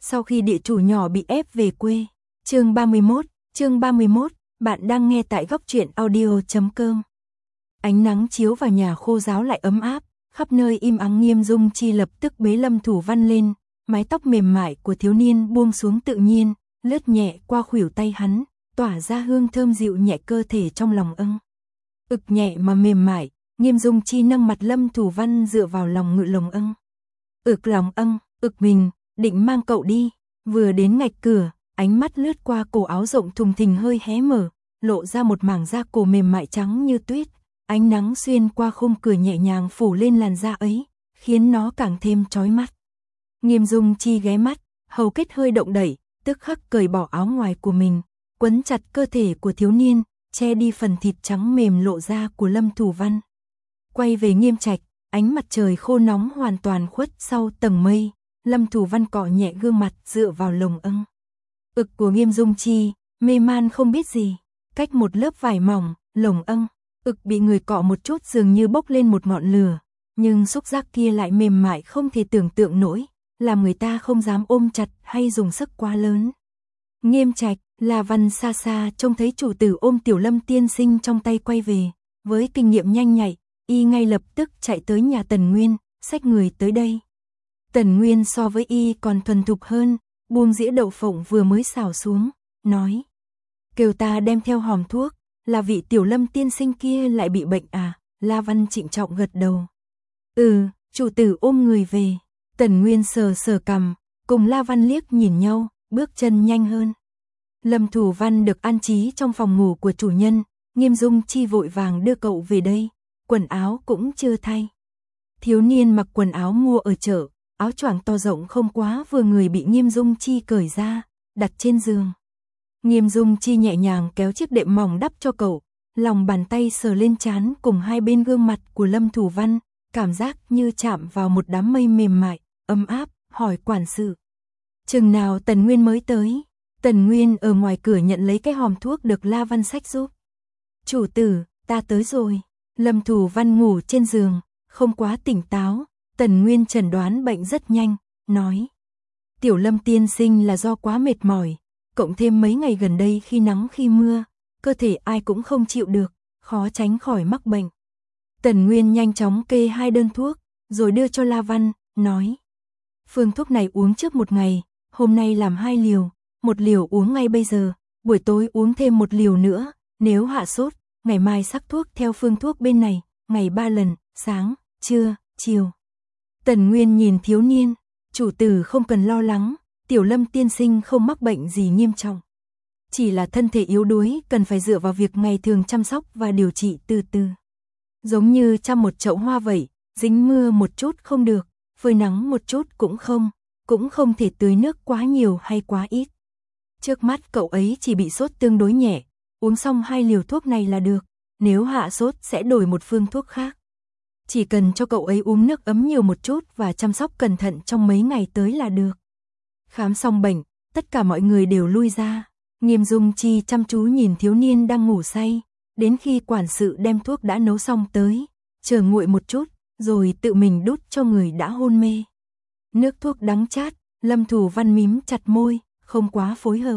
Sau khi địa chủ nhỏ bị ép về quê. Chương 31, bạn đang nghe tại góc truyện audio.com. Ánh nắng chiếu vào nhà khô ráo lại ấm áp, khắp nơi im ắng. Nghiêm Dung Chi lập tức bế Lâm Thủ Văn lên, mái tóc mềm mại của thiếu niên buông xuống tự nhiên, lướt nhẹ qua khuỷu tay hắn, tỏa ra hương thơm dịu nhẹ cơ thể trong lòng âng. Ực nhẹ mà mềm mại, Nghiêm Dung Chi nâng mặt Lâm Thủ Văn dựa vào lòng ngự lồng âng. Ực lòng âng, ực mình, định mang cậu đi. Vừa đến ngạch cửa, ánh mắt lướt qua cổ áo rộng thùng thình hơi hé mở, lộ ra một mảng da cổ mềm mại trắng như tuyết. Ánh nắng xuyên qua khung cửa nhẹ nhàng phủ lên làn da ấy, khiến nó càng thêm chói mắt. Nghiêm Dung Chi ghé mắt, hầu kết hơi động đẩy, tức khắc cởi bỏ áo ngoài của mình, quấn chặt cơ thể của thiếu niên, che đi phần thịt trắng mềm lộ ra của Lâm Thủ Văn. Quay về Nghiêm Trạch, ánh mặt trời khô nóng hoàn toàn khuất sau tầng mây, Lâm Thủ Văn cọ nhẹ gương mặt dựa vào lồng âng. Ực của Nghiêm Dung Chi, mê man không biết gì, cách một lớp vải mỏng, lồng âng. Ực bị người cọ một chút dường như bốc lên một ngọn lửa, nhưng xúc giác kia lại mềm mại không thể tưởng tượng nổi, làm người ta không dám ôm chặt hay dùng sức quá lớn. Nghiêm Trạch, La Văn xa xa trông thấy chủ tử ôm Tiểu Lâm tiên sinh trong tay quay về, với kinh nghiệm nhanh nhạy, y ngay lập tức chạy tới nhà Tần Nguyên, xách người tới đây. Tần Nguyên so với y còn thuần thục hơn, buông dĩa đậu phộng vừa mới xào xuống, nói: "Kêu ta đem theo hòm thuốc, là vị Tiểu Lâm tiên sinh kia lại bị bệnh à?" La Văn trịnh trọng gật đầu. "Ừ." Chủ tử ôm người về. Tần Nguyên sờ sờ cằm, cùng La Văn liếc nhìn nhau, bước chân nhanh hơn. Lâm Thủ Văn được an trí trong phòng ngủ của chủ nhân, Nghiêm Dung Chi vội vàng đưa cậu về đây, quần áo cũng chưa thay. Thiếu niên mặc quần áo mua ở chợ, áo choàng to rộng không quá vừa người bị Nghiêm Dung Chi cởi ra, đặt trên giường. Nghiêm Dung Chi nhẹ nhàng kéo chiếc đệm mỏng đắp cho cậu, lòng bàn tay sờ lên trán cùng hai bên gương mặt của Lâm Thủ Văn, cảm giác như chạm vào một đám mây mềm mại, ấm áp, hỏi quản sự: "Chừng nào Tần Nguyên mới tới?" Tần Nguyên ở ngoài cửa nhận lấy cái hòm thuốc được La Văn xách giúp. "Chủ tử, ta tới rồi." Lâm Thủ Văn ngủ trên giường, không quá tỉnh táo, Tần Nguyên chẩn đoán bệnh rất nhanh, nói: "Tiểu Lâm tiên sinh là do quá mệt mỏi, cộng thêm mấy ngày gần đây khi nắng khi mưa, cơ thể ai cũng không chịu được, khó tránh khỏi mắc bệnh." Tần Nguyên nhanh chóng kê 2 đơn thuốc, rồi đưa cho La Văn, nói: "Phương thuốc này uống trước 1 ngày, hôm nay làm 2 liều, 1 liều uống ngay bây giờ, buổi tối uống thêm 1 liều nữa, nếu hạ sốt, ngày mai sắc thuốc theo phương thuốc bên này, ngày 3 lần, sáng, trưa, chiều." Tần Nguyên nhìn thiếu niên: "Chủ tử không cần lo lắng, Tiểu Lâm tiên sinh không mắc bệnh gì nghiêm trọng. Chỉ là thân thể yếu đuối, cần phải dựa vào việc ngày thường chăm sóc và điều trị từ từ. Giống như chăm một chậu hoa vậy, dính mưa một chút không được, phơi nắng một chút cũng không thể tưới nước quá nhiều hay quá ít. Trước mắt cậu ấy chỉ bị sốt tương đối nhẹ, uống xong 2 liều thuốc này là được, nếu hạ sốt sẽ đổi một phương thuốc khác. Chỉ cần cho cậu ấy uống nước ấm nhiều một chút và chăm sóc cẩn thận trong mấy ngày tới là được." Khám xong bệnh, tất cả mọi người đều lui ra. Nghiêm Dung Chi chăm chú nhìn thiếu niên đang ngủ say, đến khi quản sự đem thuốc đã nấu xong tới, chờ nguội một chút, rồi tự mình đút cho người đã hôn mê. Nước thuốc đắng chát, Lâm Thủ Văn mím chặt môi, không quá phối hợp.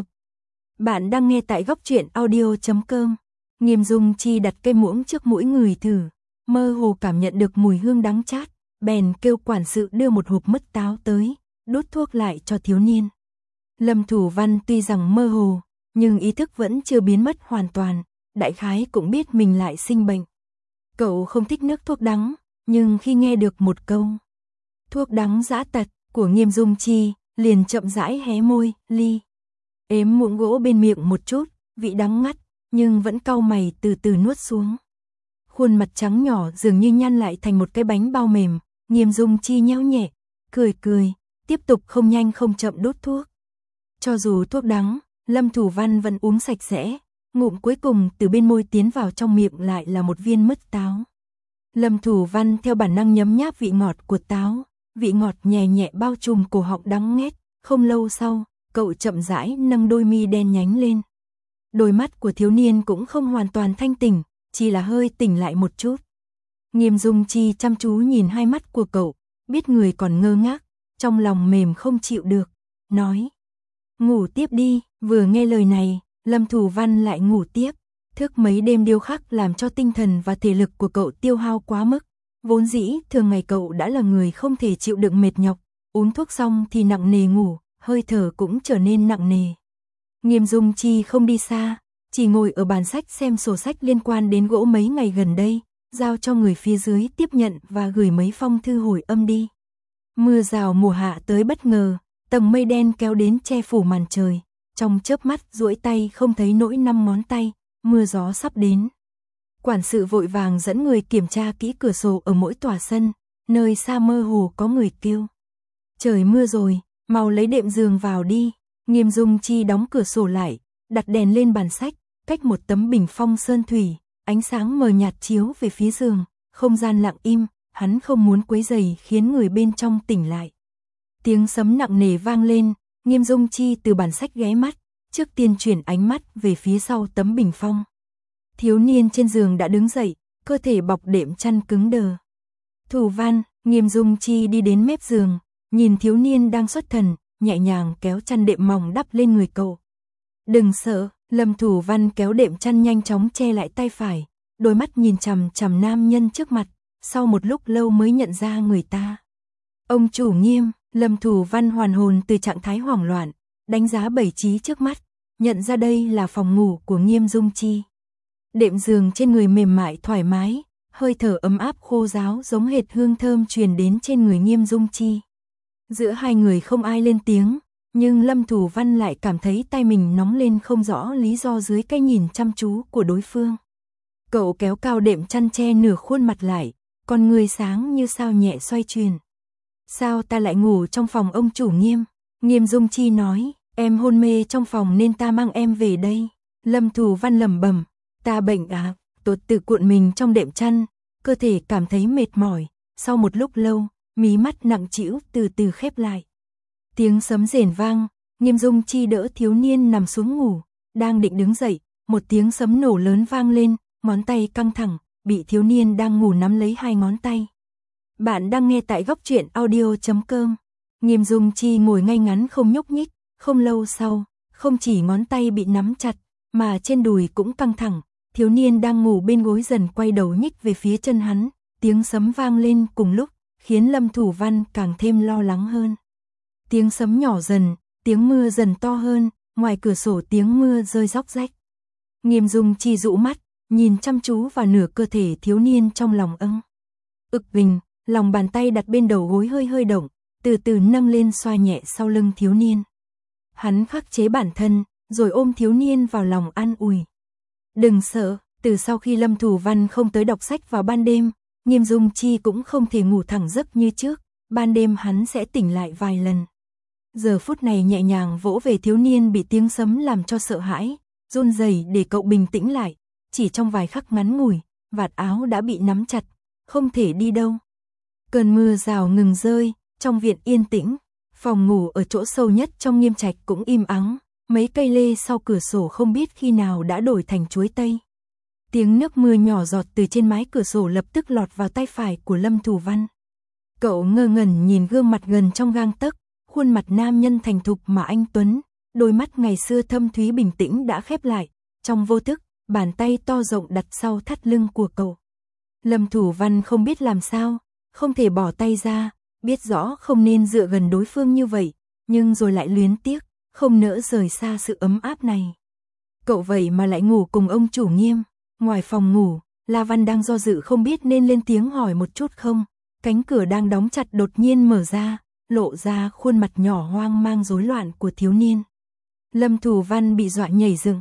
Bạn đang nghe tại góc truyện audio.com. Nghiêm Dung Chi đặt cây muỗng trước mũi người thử, mơ hồ cảm nhận được mùi hương đắng chát, bèn kêu quản sự đưa một hộp mứt táo tới, đút thuốc lại cho thiếu niên. Lâm Thủ Văn tuy rằng mơ hồ, nhưng ý thức vẫn chưa biến mất hoàn toàn, đại khái cũng biết mình lại sinh bệnh. Cậu không thích nước thuốc đắng, nhưng khi nghe được một câu "thuốc đắng dã tật" của Nghiêm Dung Chi, liền chậm rãi hé môi, ếm muỗng gỗ bên miệng một chút, vị đắng ngắt, nhưng vẫn cau mày từ từ nuốt xuống. Khuôn mặt trắng nhỏ dường như nhăn lại thành một cái bánh bao mềm, Nghiêm Dung Chi nhéo nhẹ, cười, tiếp tục không nhanh không chậm đút thuốc. Cho dù thuốc đắng, Lâm Thủ Văn vẫn uống sạch sẽ, ngụm cuối cùng từ bên môi tiến vào trong miệng lại là một viên mứt táo. Lâm Thủ Văn theo bản năng nhấm nháp vị ngọt của táo, vị ngọt nhẹ nhẹ bao trùm cổ họng đắng nghét, không lâu sau, cậu chậm rãi nâng đôi mi đen nhánh lên. Đôi mắt của thiếu niên cũng không hoàn toàn thanh tỉnh, chỉ là hơi tỉnh lại một chút. Nghiêm Dung Chi chăm chú nhìn hai mắt của cậu, biết người còn ngơ ngác, trong lòng mềm không chịu được, nói. Ngủ tiếp đi, vừa nghe lời này, Lâm Thủ Văn lại ngủ tiếp. Thức mấy đêm điêu khắc làm cho tinh thần và thể lực của cậu tiêu hao quá mức. Vốn dĩ, thường ngày cậu đã là người không thể chịu đựng mệt nhọc, uống thuốc xong thì nặng nề ngủ, hơi thở cũng trở nên nặng nề. Nghiêm Dung Chi không đi xa, chỉ ngồi ở bàn sách xem sổ sách liên quan đến gỗ mấy ngày gần đây, giao cho người phía dưới tiếp nhận và gửi mấy phong thư hồi âm đi. Mưa rào mùa hạ tới bất ngờ, tầng mây đen kéo đến che phủ màn trời, trong chớp mắt duỗi tay không thấy nỗi 5 ngón tay, mưa gió sắp đến. Quản sự vội vàng dẫn người kiểm tra kỹ cửa sổ ở mỗi tòa sân, nơi xa mơ hồ có người kêu. Trời mưa rồi, mau lấy đệm giường vào đi. Nghiêm Dung Chi đóng cửa sổ lại, đặt đèn lên bàn sách, cách một tấm bình phong sơn thủy, ánh sáng mờ nhạt chiếu về phía giường, không gian lặng im, hắn không muốn quấy rầy khiến người bên trong tỉnh lại. Tiếng sấm nặng nề vang lên, Nghiêm Dung Chi từ bàn sách ghé mắt, trước tiên chuyển ánh mắt về phía sau tấm bình phong. Thiếu niên trên giường đã đứng dậy, cơ thể bọc đệm chăn cứng đờ. Thủ Văn, Nghiêm Dung Chi đi đến mép giường, nhìn thiếu niên đang xuất thần, nhẹ nhàng kéo chăn đệm mỏng đắp lên người cậu. Đừng sợ, Lâm Thủ Văn kéo đệm chăn nhanh chóng che lại tay phải, đôi mắt nhìn chằm chằm nam nhân trước mặt, sau một lúc lâu mới nhận ra người ta. Ông chủ Nghiêm, Lâm Thủ Văn hoàn hồn từ trạng thái hoảng loạn, đánh giá bày trí trước mắt, nhận ra đây là phòng ngủ của Nghiêm Dung Chi. Đệm giường trên người mềm mại thoải mái, hơi thở ấm áp khô ráo giống hệt hương thơm truyền đến trên người Nghiêm Dung Chi. Giữa hai người không ai lên tiếng, nhưng Lâm Thủ Văn lại cảm thấy tay mình nóng lên không rõ lý do dưới cái nhìn chăm chú của đối phương. Cậu kéo cao đệm chăn che nửa khuôn mặt lại, con người sáng như sao nhẹ xoay chuyển. Sao ta lại ngủ trong phòng ông chủ Nghiêm? Nghiêm Dung Chi nói, em hôn mê trong phòng nên ta mang em về đây. Lâm Thủ Văn lẩm bẩm, ta bệnh à? Tột tự cuộn mình trong đệm chăn, cơ thể cảm thấy mệt mỏi, sau một lúc lâu, mí mắt nặng trĩu từ từ khép lại. Tiếng sấm rền vang, Nghiêm Dung Chi đỡ thiếu niên nằm xuống ngủ, đang định đứng dậy, một tiếng sấm nổ lớn vang lên, ngón tay căng thẳng, bị thiếu niên đang ngủ nắm lấy hai ngón tay. Bạn đang nghe tại góc truyện audio.com. Nghiêm Dung Chi ngồi ngay ngắn không nhúc nhích, không lâu sau, không chỉ ngón tay bị nắm chặt, mà trên đùi cũng căng thẳng, thiếu niên đang ngủ bên gối dần quay đầu nhích về phía chân hắn, tiếng sấm vang lên cùng lúc, khiến Lâm Thủ Văn càng thêm lo lắng hơn. Tiếng sấm nhỏ dần, tiếng mưa dần to hơn, ngoài cửa sổ tiếng mưa rơi róc rách. Nghiêm Dung Chi dụ mắt, nhìn chăm chú vào nửa cơ thể thiếu niên trong lòng âng. Ực bình, lòng bàn tay đặt bên đầu gối hơi hơi động, từ từ nâng lên xoa nhẹ sau lưng thiếu niên. Hắn khắc chế bản thân, rồi ôm thiếu niên vào lòng an ủi. Đừng sợ, từ sau khi Lâm Thủ Văn không tới đọc sách vào ban đêm, Nghiêm Dung Chi cũng không thể ngủ thẳng giấc như trước, ban đêm hắn sẽ tỉnh lại vài lần. Giờ phút này nhẹ nhàng vỗ về thiếu niên bị tiếng sấm làm cho sợ hãi, run rẩy để cậu bình tĩnh lại, chỉ trong vài khắc ngắn ngủi, vạt áo đã bị nắm chặt, không thể đi đâu. Cơn mưa rào ngừng rơi, trong viện yên tĩnh, phòng ngủ ở chỗ sâu nhất trong Nghiêm trạch cũng im ắng, mấy cây lê sau cửa sổ không biết khi nào đã đổi thành chuối tây. Tiếng nước mưa nhỏ giọt từ trên mái cửa sổ lập tức lọt vào tay phải của Lâm Thủ Văn. Cậu ngơ ngẩn nhìn gương mặt gần trong gang tấc, khuôn mặt nam nhân thành thục mà anh tuấn, đôi mắt ngày xưa thâm thúy bình tĩnh đã khép lại, trong vô thức, bàn tay to rộng đặt sau thắt lưng của cậu. Lâm Thủ Văn không biết làm sao, không thể bỏ tay ra, biết rõ không nên dựa gần đối phương như vậy, nhưng rồi lại luyến tiếc, không nỡ rời xa sự ấm áp này. Cậu vậy mà lại ngủ cùng ông chủ Nghiêm. Ngoài phòng ngủ, La Văn đang do dự không biết nên lên tiếng hỏi một chút không, cánh cửa đang đóng chặt đột nhiên mở ra, lộ ra khuôn mặt nhỏ hoang mang rối loạn của thiếu niên. Lâm Thủ Văn bị dọa nhảy dựng,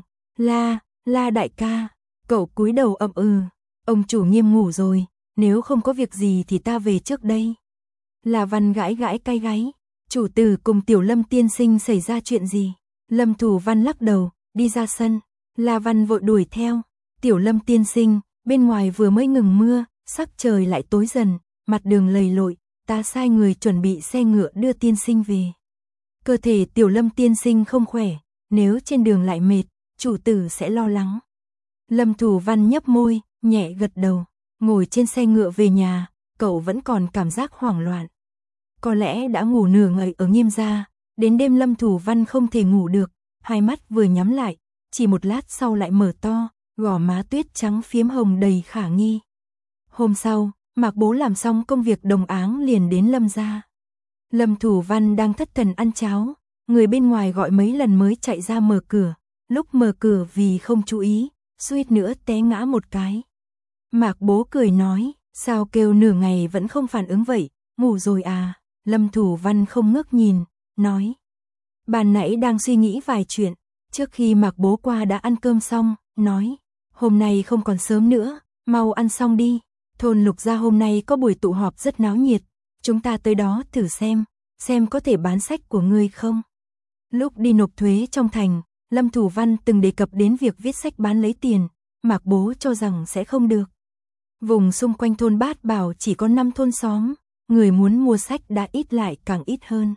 La đại ca, cậu cúi đầu ậm ông chủ Nghiêm ngủ rồi, nếu không có việc gì thì ta về trước đây. La Văn gãi gãi cái gáy, chủ tử cùng Tiểu Lâm tiên sinh xảy ra chuyện gì? Lâm Thủ Văn lắc đầu, đi ra sân, La Văn vội đuổi theo. Tiểu Lâm tiên sinh, bên ngoài vừa mới ngừng mưa, sắc trời lại tối dần, mặt đường lầy lội, ta sai người chuẩn bị xe ngựa đưa tiên sinh về. Cơ thể Tiểu Lâm tiên sinh không khỏe, nếu trên đường lại mệt, chủ tử sẽ lo lắng. Lâm Thủ Văn nhấp môi, nhẹ gật đầu, ngồi trên xe ngựa về nhà, cậu vẫn còn cảm giác hoảng loạn. Có lẽ đã ngủ nửa ngày ở Nghiêm gia, Đến đêm Lâm Thủ Văn không thể ngủ được, hai mắt vừa nhắm lại, chỉ một lát sau lại mở to, gò má tuyết trắng phiếm hồng đầy khả nghi. Hôm sau, Mạc Bố làm xong công việc đồng áng liền đến Lâm gia. Lâm Thủ Văn đang thất thần ăn cháo, người bên ngoài gọi mấy lần mới chạy ra mở cửa, lúc mở cửa vì không chú ý, suýt nữa té ngã một cái. Mạc Bố cười nói, sao kêu nửa ngày vẫn không phản ứng vậy, ngủ rồi à? Lâm Thủ Văn không ngước nhìn, nói. Ban nãy đang suy nghĩ vài chuyện, trước khi Mạc Bố qua đã ăn cơm xong, nói. Hôm nay không còn sớm nữa, mau ăn xong đi. Thôn Lục gia hôm nay có buổi tụ họp rất náo nhiệt, chúng ta tới đó thử xem có thể bán sách của ngươi không. Lúc đi nộp thuế trong thành, Lâm Thủ Văn từng đề cập đến việc viết sách bán lấy tiền, Mạc Bố cho rằng sẽ không được. Vùng xung quanh thôn Bát Bảo chỉ có 5 thôn xóm, người muốn mua sách đã ít lại càng ít hơn.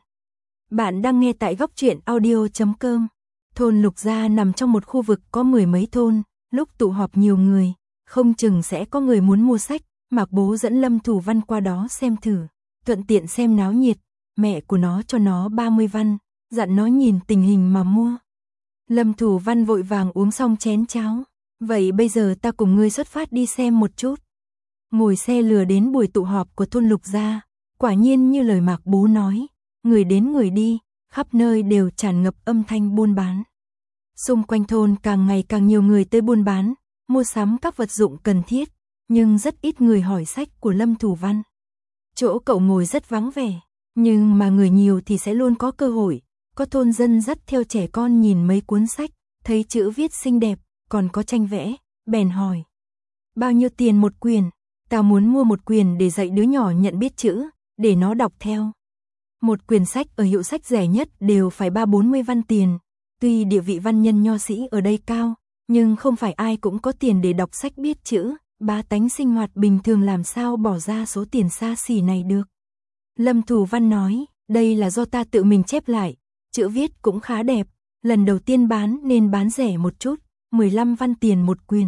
Bạn đang nghe tại góc truyện audio.com. Thôn Lục gia nằm trong một khu vực có mười mấy thôn, lúc tụ họp nhiều người, không chừng sẽ có người muốn mua sách, Mạc Bố dẫn Lâm Thủ Văn qua đó xem thử, thuận tiện xem náo nhiệt, mẹ của nó cho nó 30 văn, dặn nó nhìn tình hình mà mua. Lâm Thủ Văn vội vàng uống xong chén cháo, vậy bây giờ ta cùng ngươi xuất phát đi xem một chút. Ngồi xe lừa đến buổi tụ họp của thôn Lục gia, quả nhiên như lời Mạc Bố nói, người đến người đi, khắp nơi đều tràn ngập âm thanh buôn bán. Xung quanh thôn càng ngày càng nhiều người tới buôn bán, mua sắm các vật dụng cần thiết, nhưng rất ít người hỏi sách của Lâm Thủ Văn. Chỗ cậu ngồi rất vắng vẻ, nhưng mà người nhiều thì sẽ luôn có cơ hội. Có thôn dân dắt theo trẻ con nhìn mấy cuốn sách, thấy chữ viết xinh đẹp, còn có tranh vẽ, bèn hỏi. Bao nhiêu tiền một quyển? Tao muốn mua một quyển để dạy đứa nhỏ nhận biết chữ, để nó đọc theo. Một quyển sách ở hiệu sách rẻ nhất đều phải 30-40 văn tiền. Tuy địa vị văn nhân nho sĩ ở đây cao, nhưng không phải ai cũng có tiền để đọc sách biết chữ, bá tánh sinh hoạt bình thường làm sao bỏ ra số tiền xa xỉ này được. Lâm Thủ Văn nói, đây là do ta tự mình chép lại, chữ viết cũng khá đẹp, lần đầu tiên bán nên bán rẻ một chút, 15 văn tiền một quyển.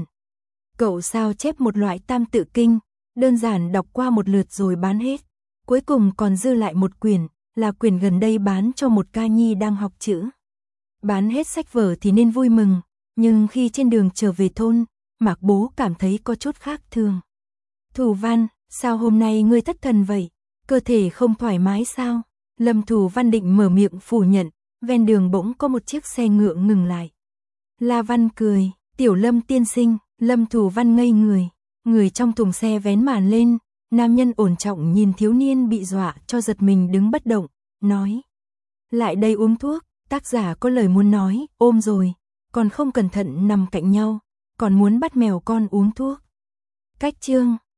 Cậu sao chép một loại tam tự kinh, đơn giản đọc qua một lượt rồi bán hết, cuối cùng còn dư lại một quyển, là quyển gần đây bán cho một ca nhi đang học chữ. Bán hết sách vở thì nên vui mừng, nhưng khi trên đường trở về thôn, Mạc Bố cảm thấy có chút khác thường. Thủ Văn, sao hôm nay ngươi thất thần vậy? Cơ thể không thoải mái sao? Lâm Thủ Văn định mở miệng phủ nhận, ven đường bỗng có một chiếc xe ngựa ngừng lại. La Văn cười, tiểu Lâm tiên sinh. Lâm Thủ Văn ngây người, người trong thùng xe vén màn lên, nam nhân ổn trọng nhìn thiếu niên bị dọa cho giật mình đứng bất động, nói. Lại đây uống thuốc, tác giả có lời muốn nói, ôm rồi, còn không cẩn thận nằm cạnh nhau, còn muốn bắt mèo con uống thuốc. Cách chương